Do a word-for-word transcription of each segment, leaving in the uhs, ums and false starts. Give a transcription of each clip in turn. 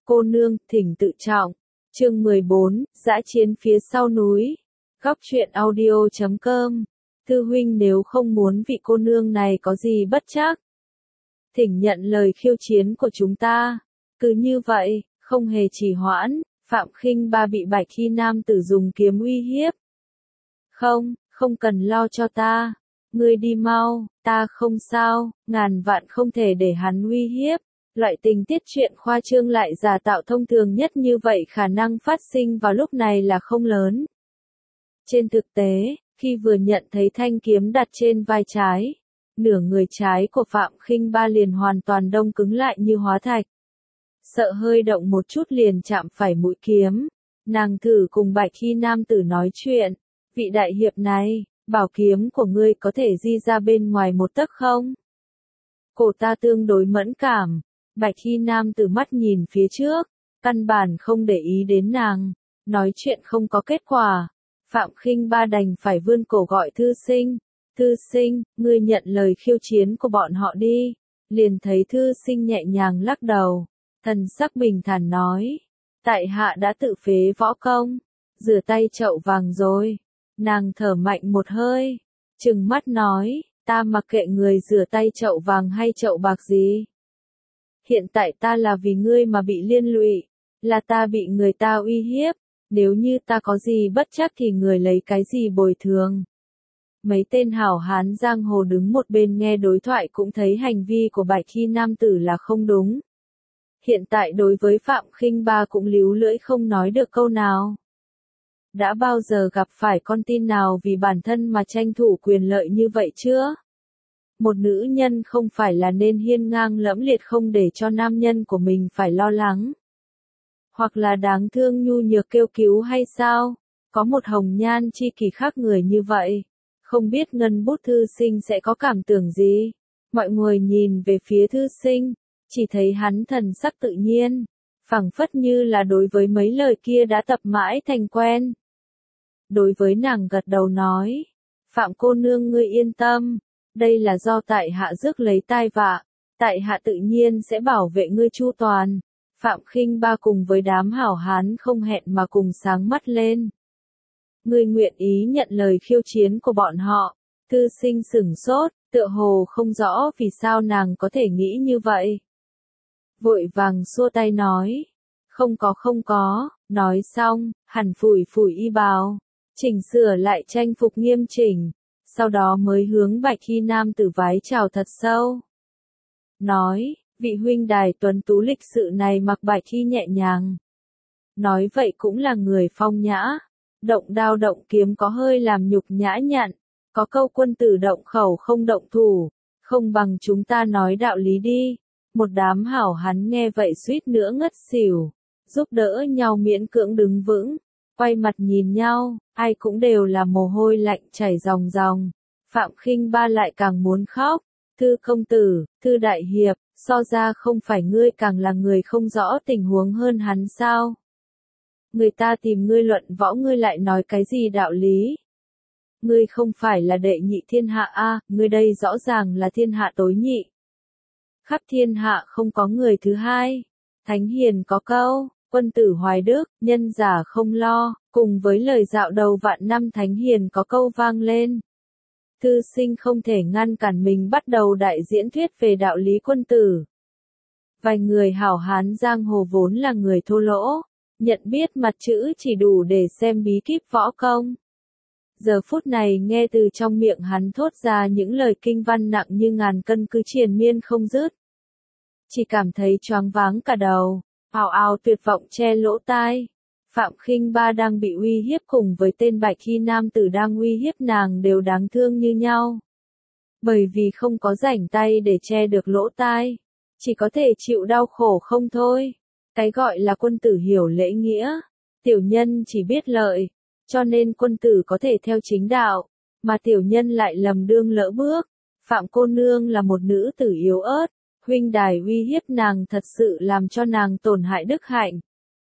Cô nương, thỉnh tự trọng. Chương mười bốn, dã chiến phía sau núi. Góc truyện audio chấm com. Thư huynh nếu không muốn vị cô nương này có gì bất trắc, thỉnh nhận lời khiêu chiến của chúng ta. Cứ như vậy, không hề trì hoãn, Phạm Khinh Ba bị Bạch Y nam tử dùng kiếm uy hiếp. Không, không cần lo cho ta. Ngươi đi mau, ta không sao, ngàn vạn không thể để hắn uy hiếp. Loại tình tiết truyện khoa trương lại giả tạo thông thường nhất như vậy khả năng phát sinh vào lúc này là không lớn. Trên thực tế, khi vừa nhận thấy thanh kiếm đặt trên vai trái, nửa người trái của Phạm Khinh Ba liền hoàn toàn đông cứng lại như hóa thạch. Sợ hơi động một chút liền chạm phải mũi kiếm, nàng thử cùng Bạch Y nam tử nói chuyện. Vị đại hiệp này, bảo kiếm của ngươi có thể di ra bên ngoài một tấc không? Cổ ta tương đối mẫn cảm. Bạch Y nam tử mắt nhìn phía trước, căn bản không để ý đến nàng, nói chuyện không có kết quả. Phạm Khinh Ba đành phải vươn cổ gọi thư sinh. Thư sinh, ngươi nhận lời khiêu chiến của bọn họ đi. Liền thấy thư sinh nhẹ nhàng lắc đầu, thần sắc bình thản nói, tại hạ đã tự phế võ công, rửa tay chậu vàng rồi. Nàng thở mạnh một hơi, trừng mắt nói, ta mặc kệ người rửa tay chậu vàng hay chậu bạc gì. Hiện tại ta là vì ngươi mà bị liên lụy, là ta bị người ta uy hiếp, nếu như ta có gì bất trắc thì người lấy cái gì bồi thường. Mấy tên hảo hán giang hồ đứng một bên nghe đối thoại cũng thấy hành vi của Bạch Y nam tử là không đúng. Hiện tại đối với Phạm Khinh Ba cũng líu lưỡi không nói được câu nào. Đã bao giờ gặp phải con tin nào vì bản thân mà tranh thủ quyền lợi như vậy chưa? Một nữ nhân không phải là nên hiên ngang lẫm liệt không để cho nam nhân của mình phải lo lắng. Hoặc là đáng thương nhu nhược kêu cứu hay sao? Có một hồng nhan chi kỷ khác người như vậy. Không biết ngân bút thư sinh sẽ có cảm tưởng gì? Mọi người nhìn về phía thư sinh, chỉ thấy hắn thần sắc tự nhiên, phảng phất như là đối với mấy lời kia đã tập mãi thành quen. Đối với nàng gật đầu nói, Phạm cô nương ngươi yên tâm, đây là do tại hạ rước lấy tai vạ, tại hạ tự nhiên sẽ bảo vệ ngươi chu toàn. Phạm Khinh Ba cùng với đám hảo hán không hẹn mà cùng sáng mắt lên. Ngươi nguyện ý nhận lời khiêu chiến của bọn họ. Thư sinh sửng sốt, tựa hồ không rõ vì sao nàng có thể nghĩ như vậy. Vội vàng xua tay nói, không có không có, nói xong, hẳn phủi phủi y bào, chỉnh sửa lại trang phục nghiêm chỉnh, sau đó mới hướng Bạch Y nam tử vái chào thật sâu. Nói, vị huynh đài tuấn tú lịch sự này mặc Bạch Y nhẹ nhàng. Nói vậy cũng là người phong nhã, động đao động kiếm có hơi làm nhục nhã nhặn, có câu quân tử động khẩu không động thủ, không bằng chúng ta nói đạo lý đi. Một đám hảo hán nghe vậy suýt nữa ngất xỉu, giúp đỡ nhau miễn cưỡng đứng vững, quay mặt nhìn nhau, ai cũng đều là mồ hôi lạnh chảy ròng ròng. Phạm Khinh Ba lại càng muốn khóc, Thư công tử, Thư đại hiệp, so ra không phải ngươi càng là người không rõ tình huống hơn hắn sao? Người ta tìm ngươi luận võ ngươi lại nói cái gì đạo lý? Ngươi không phải là đệ nhị thiên hạ a, à, ngươi đây rõ ràng là thiên hạ tối nhị. Khắp thiên hạ không có người thứ hai. Thánh hiền có câu, quân tử hoài đức, nhân giả không lo, cùng với lời dạo đầu vạn năm thánh hiền có câu vang lên. Thư sinh không thể ngăn cản mình bắt đầu đại diễn thuyết về đạo lý quân tử. Vài người hảo hán giang hồ vốn là người thô lỗ, nhận biết mặt chữ chỉ đủ để xem bí kíp võ công. Giờ phút này nghe từ trong miệng hắn thốt ra những lời kinh văn nặng như ngàn cân cứ triền miên không dứt. Chỉ cảm thấy choáng váng cả đầu, ào ào tuyệt vọng che lỗ tai. Phạm Khinh Ba đang bị uy hiếp cùng với tên Bạch Y nam tử đang uy hiếp nàng đều đáng thương như nhau. Bởi vì không có rảnh tay để che được lỗ tai, chỉ có thể chịu đau khổ không thôi. Cái gọi là quân tử hiểu lễ nghĩa, tiểu nhân chỉ biết lợi, cho nên quân tử có thể theo chính đạo, mà tiểu nhân lại lầm đương lỡ bước. Phạm cô nương là một nữ tử yếu ớt, huynh đài uy hiếp nàng thật sự làm cho nàng tổn hại đức hạnh.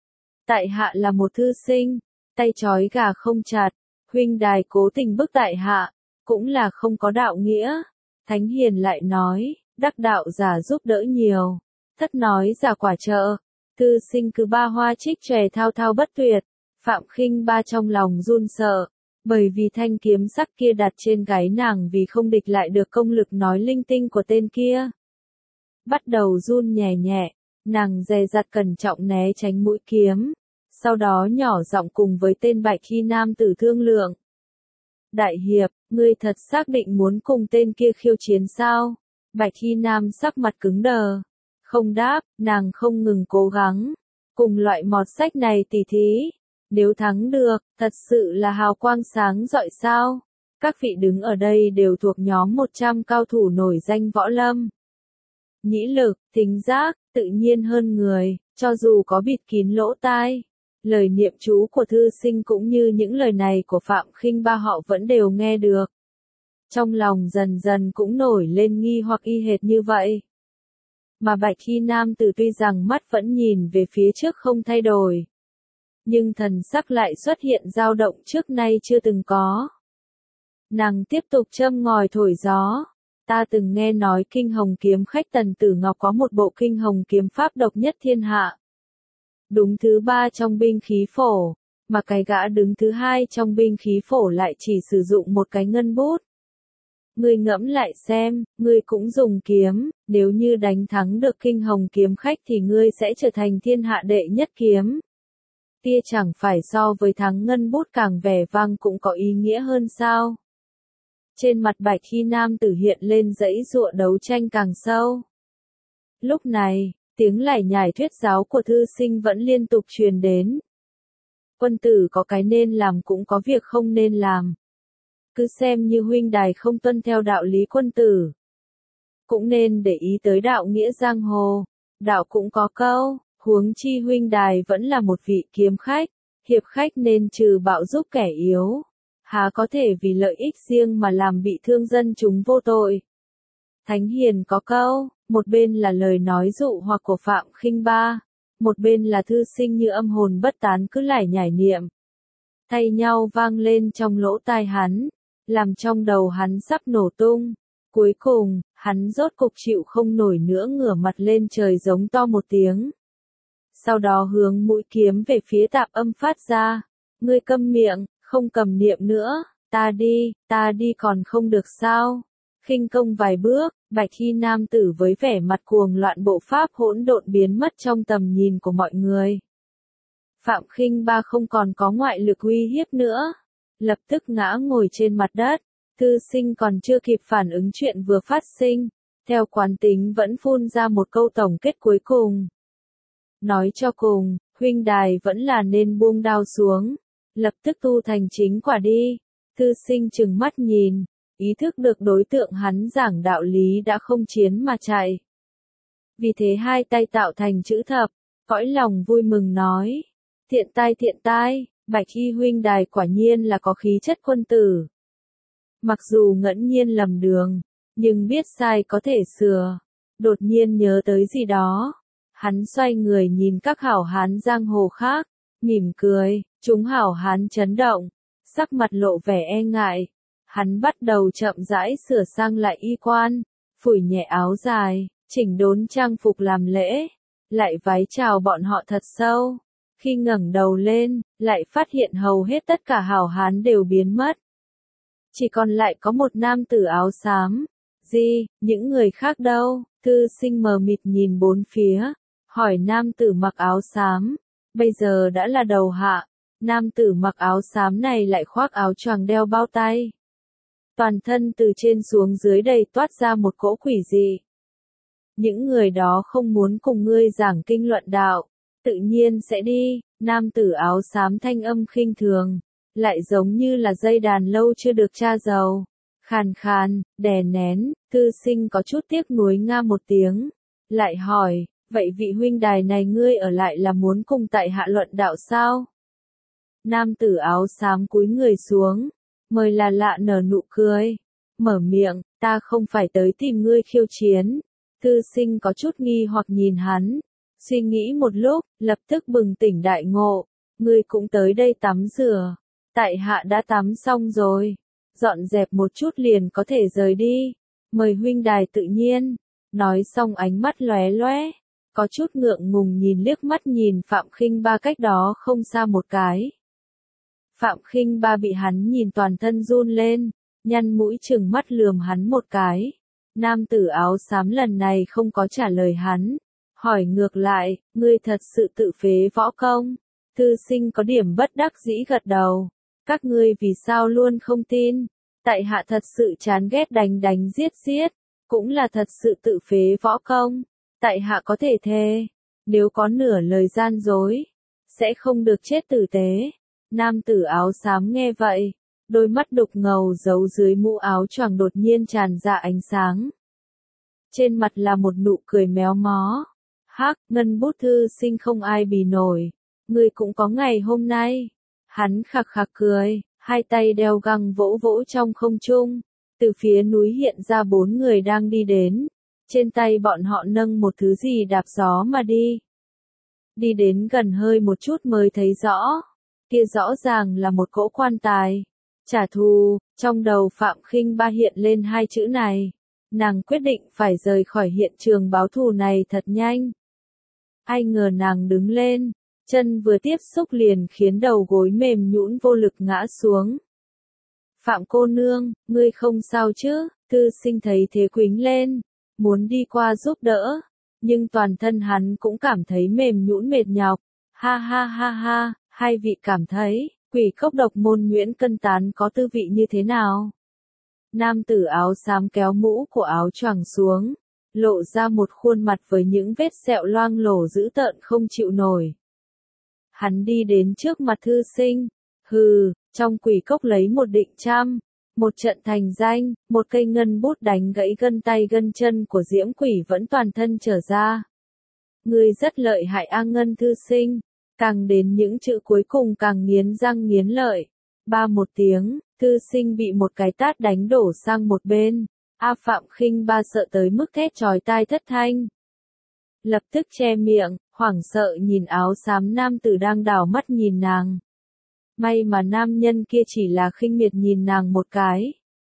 Tại hạ là một thư sinh, tay trói gà không chặt, huynh đài cố tình bức tại hạ, cũng là không có đạo nghĩa. Thánh hiền lại nói, đắc đạo giả giúp đỡ nhiều, thất nói giả quả trợ. Thư sinh cứ ba hoa trích chòe thao thao bất tuyệt, Phạm Khinh Ba trong lòng run sợ, bởi vì thanh kiếm sắc kia đặt trên gáy nàng vì không địch lại được công lực nói linh tinh của tên kia. Bắt đầu run nhẹ nhẹ, nàng dè dặt cẩn trọng né tránh mũi kiếm, sau đó nhỏ giọng cùng với tên Bạch Y nam tử thương lượng. Đại hiệp, ngươi thật xác định muốn cùng tên kia khiêu chiến sao? Bạch Y nam sắc mặt cứng đờ, không đáp, nàng không ngừng cố gắng, cùng loại mọt sách này tỉ thí. Nếu thắng được, thật sự là hào quang sáng rọi sao? Các vị đứng ở đây đều thuộc nhóm một trăm cao thủ nổi danh võ lâm. Nhĩ lực, thính giác, tự nhiên hơn người, cho dù có bịt kín lỗ tai. Lời niệm chú của thư sinh cũng như những lời này của Phạm Khinh Ba họ vẫn đều nghe được. Trong lòng dần dần cũng nổi lên nghi hoặc y hệt như vậy. Mà Bạch Y nam tử tuy rằng mắt vẫn nhìn về phía trước không thay đổi, nhưng thần sắc lại xuất hiện dao động trước nay chưa từng có. Nàng tiếp tục châm ngòi thổi gió. Ta từng nghe nói Kinh Hồng kiếm khách Tần Tử Ngọc có một bộ Kinh Hồng kiếm pháp độc nhất thiên hạ. Đúng thứ ba trong binh khí phổ, mà cái gã đứng thứ hai trong binh khí phổ lại chỉ sử dụng một cái ngân bút. Ngươi ngẫm lại xem, ngươi cũng dùng kiếm, nếu như đánh thắng được Kinh Hồng kiếm khách thì ngươi sẽ trở thành thiên hạ đệ nhất kiếm. Tia chẳng phải so với thắng ngân bút càng vẻ vang cũng có ý nghĩa hơn sao? Trên mặt Bạch Y nam tử hiện lên dãy giụa đấu tranh càng sâu. Lúc này, tiếng lải nhải thuyết giáo của thư sinh vẫn liên tục truyền đến. Quân tử có cái nên làm cũng có việc không nên làm. Cứ xem như huynh đài không tuân theo đạo lý quân tử, cũng nên để ý tới đạo nghĩa giang hồ. Đạo cũng có câu, huống chi huynh đài vẫn là một vị kiếm khách, hiệp khách nên trừ bạo giúp kẻ yếu, há có thể vì lợi ích riêng mà làm bị thương dân chúng vô tội. Thánh hiền có câu, một bên là lời nói dụ hoặc của Phạm Khinh Ba, một bên là thư sinh như âm hồn bất tán cứ lải nhải niệm, thay nhau vang lên trong lỗ tai hắn, làm trong đầu hắn sắp nổ tung. Cuối cùng, hắn rốt cục chịu không nổi nữa, ngửa mặt lên trời giống to một tiếng. Sau đó hướng mũi kiếm về phía Tạp Âm phát ra. Ngươi câm miệng, không cầm niệm nữa, ta đi, ta đi còn không được sao? Khinh công vài bước, Bạch Y nam tử với vẻ mặt cuồng loạn bộ pháp hỗn độn biến mất trong tầm nhìn của mọi người. Phạm Khinh Ba không còn có ngoại lực uy hiếp nữa, lập tức ngã ngồi trên mặt đất. Thư sinh còn chưa kịp phản ứng chuyện vừa phát sinh, theo quán tính vẫn phun ra một câu tổng kết cuối cùng. Nói cho cùng, huynh đài vẫn là nên buông đao xuống, lập tức tu thành chính quả đi. Thư sinh trừng mắt nhìn, ý thức được đối tượng hắn giảng đạo lý đã không chiến mà chạy. Vì thế hai tay tạo thành chữ thập, cõi lòng vui mừng nói. Thiện tai thiện tai, Bạch Y huynh đài quả nhiên là có khí chất quân tử. Mặc dù ngẫu nhiên lầm đường, nhưng biết sai có thể sửa. Đột nhiên nhớ tới gì đó, hắn xoay người nhìn các hảo hán giang hồ khác, mỉm cười. Chúng hảo hán chấn động, sắc mặt lộ vẻ e ngại. Hắn bắt đầu chậm rãi sửa sang lại y quan, phủi nhẹ áo dài, chỉnh đốn trang phục làm lễ, lại vái chào bọn họ thật sâu. Khi ngẩng đầu lên, lại phát hiện hầu hết tất cả hảo hán đều biến mất. Chỉ còn lại có một nam tử áo xám. Gì, những người khác đâu? Thư sinh mờ mịt nhìn bốn phía, hỏi nam tử mặc áo xám. Bây giờ đã là đầu hạ, nam tử mặc áo xám này lại khoác áo choàng đeo bao tay. Toàn thân từ trên xuống dưới đầy toát ra một cỗ quỷ dị. Những người đó không muốn cùng ngươi giảng kinh luận đạo, tự nhiên sẽ đi. Nam tử áo xám thanh âm khinh thường, lại giống như là dây đàn lâu chưa được tra dầu. Khàn khàn, đè nén. Thư sinh có chút tiếc nuối nga một tiếng, lại hỏi, vậy vị huynh đài này ngươi ở lại là muốn cùng tại hạ luận đạo sao? Nam tử áo xám cúi người xuống, mời là lạ nở nụ cười, mở miệng, ta không phải tới tìm ngươi khiêu chiến. Thư sinh có chút nghi hoặc nhìn hắn, suy nghĩ một lúc, lập tức bừng tỉnh đại ngộ, ngươi cũng tới đây tắm rửa, tại hạ đã tắm xong rồi, dọn dẹp một chút liền có thể rời đi, mời huynh đài tự nhiên. Nói xong ánh mắt lóe lóe, có chút ngượng ngùng nhìn liếc mắt nhìn Phạm Khinh Ba cách đó không xa một cái. Phạm Khinh Ba bị hắn nhìn toàn thân run lên, nhăn mũi trừng mắt lườm hắn một cái. Nam tử áo xám lần này không có trả lời hắn, hỏi ngược lại, ngươi thật sự tự phế võ công? Thư sinh có điểm bất đắc dĩ gật đầu. Các ngươi vì sao luôn không tin? Tại hạ thật sự chán ghét đánh đánh giết giết, cũng là thật sự tự phế võ công. Tại hạ có thể thề, nếu có nửa lời gian dối, sẽ không được chết tử tế. Nam tử áo xám nghe vậy, đôi mắt đục ngầu giấu dưới mũ áo choàng đột nhiên tràn ra ánh sáng. Trên mặt là một nụ cười méo mó. Hắc, ngân bút thư sinh không ai bì nổi. Ngươi cũng có ngày hôm nay. Hắn khạc khạc cười, hai tay đeo găng vỗ vỗ trong không trung. Từ phía núi hiện ra bốn người đang đi đến. Trên tay bọn họ nâng một thứ gì đạp gió mà đi. Đi đến gần hơi một chút mới thấy rõ. Kia rõ ràng là một cỗ quan tài. Trả thù, trong đầu Phạm Khinh Ba hiện lên hai chữ này. Nàng quyết định phải rời khỏi hiện trường báo thù này thật nhanh. Ai ngờ nàng đứng lên, chân vừa tiếp xúc liền khiến đầu gối mềm nhũn vô lực ngã xuống. Phạm cô nương, ngươi không sao chứ? Thư sinh thấy thế quĩnh lên, muốn đi qua giúp đỡ, nhưng toàn thân hắn cũng cảm thấy mềm nhũn mệt nhọc. Ha ha ha ha, hai vị cảm thấy, quỷ cốc độc môn nhuyễn cân tán có tư vị như thế nào? Nam tử áo xám kéo mũ của áo choàng xuống, lộ ra một khuôn mặt với những vết sẹo loang lổ dữ tợn không chịu nổi. Hắn đi đến trước mặt thư sinh, hừ, trong quỷ cốc lấy một định trăm, một trận thành danh, một cây ngân bút đánh gãy gân tay gân chân của diễm quỷ vẫn toàn thân trở ra. Ngươi rất lợi hại a ngân thư sinh, càng đến những chữ cuối cùng càng nghiến răng nghiến lợi. Ba một tiếng, thư sinh bị một cái tát đánh đổ sang một bên. A Phạm Khinh Ba sợ tới mức thét chói tai thất thanh. Lập tức che miệng, hoảng sợ nhìn áo xám nam tử đang đảo mắt nhìn nàng. May mà nam nhân kia chỉ là khinh miệt nhìn nàng một cái.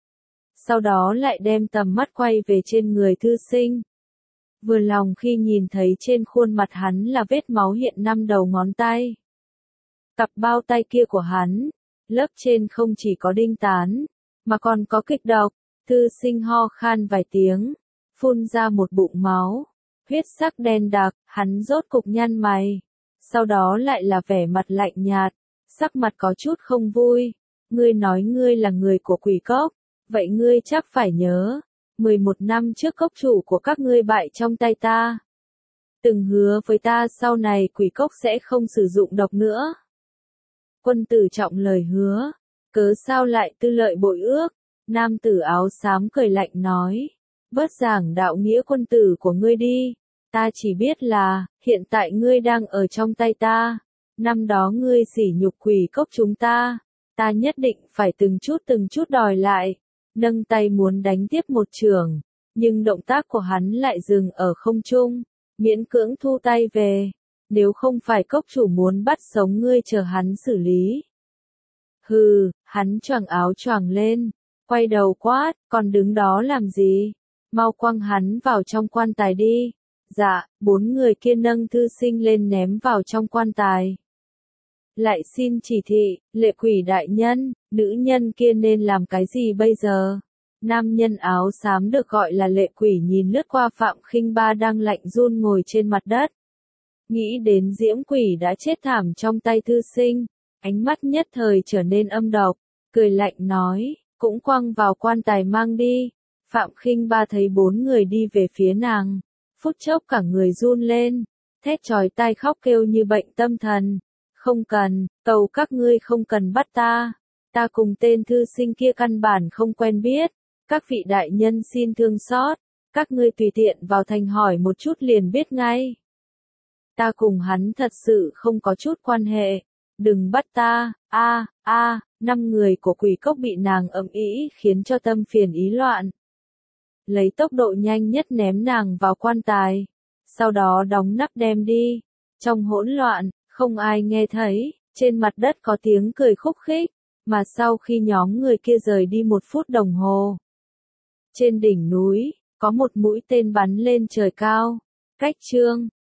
Sau đó lại đem tầm mắt quay về trên người thư sinh. Vừa lòng khi nhìn thấy trên khuôn mặt hắn là vết máu hiện năm đầu ngón tay. Cặp bao tay kia của hắn, lớp trên không chỉ có đinh tán, mà còn có kịch độc. Thư sinh ho khan vài tiếng, phun ra một bụng máu, huyết sắc đen đặc, hắn rốt cục nhăn mày. Sau đó lại là vẻ mặt lạnh nhạt, sắc mặt có chút không vui. Ngươi nói ngươi là người của quỷ cốc, vậy ngươi chắc phải nhớ, mười một năm trước cốc chủ của các ngươi bại trong tay ta. Từng hứa với ta sau này quỷ cốc sẽ không sử dụng độc nữa. Quân tử trọng lời hứa, cớ sao lại tư lợi bội ước? Nam tử áo xám cười lạnh nói, bớt giảng đạo nghĩa quân tử của ngươi đi, ta chỉ biết là, hiện tại ngươi đang ở trong tay ta, năm đó ngươi sỉ nhục quỷ cốc chúng ta, ta nhất định phải từng chút từng chút đòi lại, nâng tay muốn đánh tiếp một chưởng, nhưng động tác của hắn lại dừng ở không trung, miễn cưỡng thu tay về, nếu không phải cốc chủ muốn bắt sống ngươi chờ hắn xử lý. Hừ, hắn choàng áo choàng lên. Quay đầu quát, còn đứng đó làm gì? Mau quăng hắn vào trong quan tài đi. Dạ, bốn người kia nâng thư sinh lên ném vào trong quan tài. Lại xin chỉ thị, lệ quỷ đại nhân, nữ nhân kia nên làm cái gì bây giờ? Nam nhân áo xám được gọi là lệ quỷ nhìn lướt qua Phạm Khinh Ba đang lạnh run ngồi trên mặt đất. Nghĩ đến diễm quỷ đã chết thảm trong tay thư sinh, ánh mắt nhất thời trở nên âm độc, cười lạnh nói. Cũng quăng vào quan tài mang đi. Phạm Khinh Ba thấy bốn người đi về phía nàng, phút chốc cả người run lên, thét chói tai khóc kêu như bệnh tâm thần. Không cần, cầu các ngươi không cần bắt ta, ta cùng tên thư sinh kia căn bản không quen biết, các vị đại nhân xin thương xót, các ngươi tùy tiện vào thành hỏi một chút liền biết ngay. Ta cùng hắn thật sự không có chút quan hệ, đừng bắt ta, a a. Năm người của quỷ cốc bị nàng ầm ĩ khiến cho tâm phiền ý loạn. Lấy tốc độ nhanh nhất ném nàng vào quan tài, sau đó đóng nắp đem đi. Trong hỗn loạn, không ai nghe thấy, trên mặt đất có tiếng cười khúc khích, mà sau khi nhóm người kia rời đi một phút đồng hồ. Trên đỉnh núi, có một mũi tên bắn lên trời cao. Cách chương